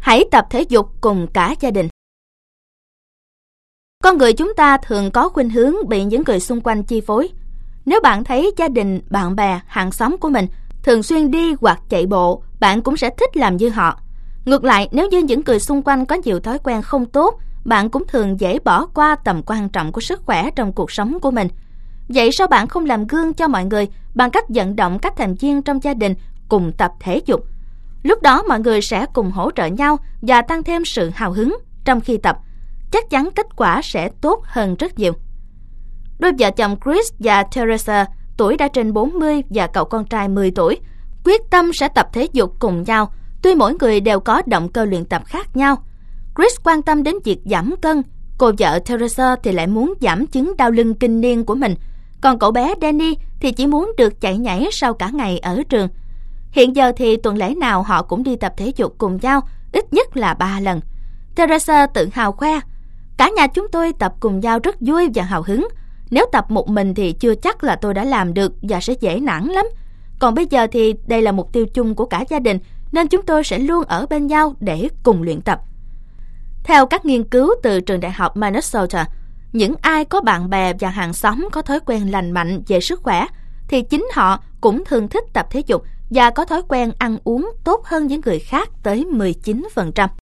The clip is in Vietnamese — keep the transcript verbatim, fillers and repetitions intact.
Hãy tập thể dục cùng cả gia đình. Con người chúng ta thường có khuynh hướng bị những người xung quanh chi phối. Nếu bạn thấy gia đình, bạn bè, hàng xóm của mình thường xuyên đi hoặc chạy bộ, bạn cũng sẽ thích làm như họ. Ngược lại, nếu như những người xung quanh có nhiều thói quen không tốt, bạn cũng thường dễ bỏ qua tầm quan trọng của sức khỏe trong cuộc sống của mình. Vậy sao bạn không làm gương cho mọi người bằng cách vận động các thành viên trong gia đình cùng tập thể dục? Lúc đó mọi người sẽ cùng hỗ trợ nhau và tăng thêm sự hào hứng trong khi tập. Chắc chắn kết quả sẽ tốt hơn rất nhiều. Đôi vợ chồng Chris và Teresa, tuổi đã trên bốn mươi và cậu con trai mười tuổi, quyết tâm sẽ tập thể dục cùng nhau, tuy mỗi người đều có động cơ luyện tập khác nhau. Chris quan tâm đến việc giảm cân, cô vợ Teresa thì lại muốn giảm chứng đau lưng kinh niên của mình, còn cậu bé Danny thì chỉ muốn được chạy nhảy sau cả ngày ở trường. Hiện giờ thì tuần lễ nào họ cũng đi tập thể dục cùng nhau, ít nhất là ba lần. Teresa tự hào khoe, cả nhà chúng tôi tập cùng nhau rất vui và hào hứng. Nếu tập một mình thì chưa chắc là tôi đã làm được và sẽ dễ nản lắm. Còn bây giờ thì đây là mục tiêu chung của cả gia đình, nên chúng tôi sẽ luôn ở bên nhau để cùng luyện tập. Theo các nghiên cứu từ trường đại học Minnesota, những ai có bạn bè và hàng xóm có thói quen lành mạnh về sức khỏe thì chính họ cũng thường thích tập thể dục và có thói quen ăn uống tốt hơn những người khác tới mười chín phần trăm.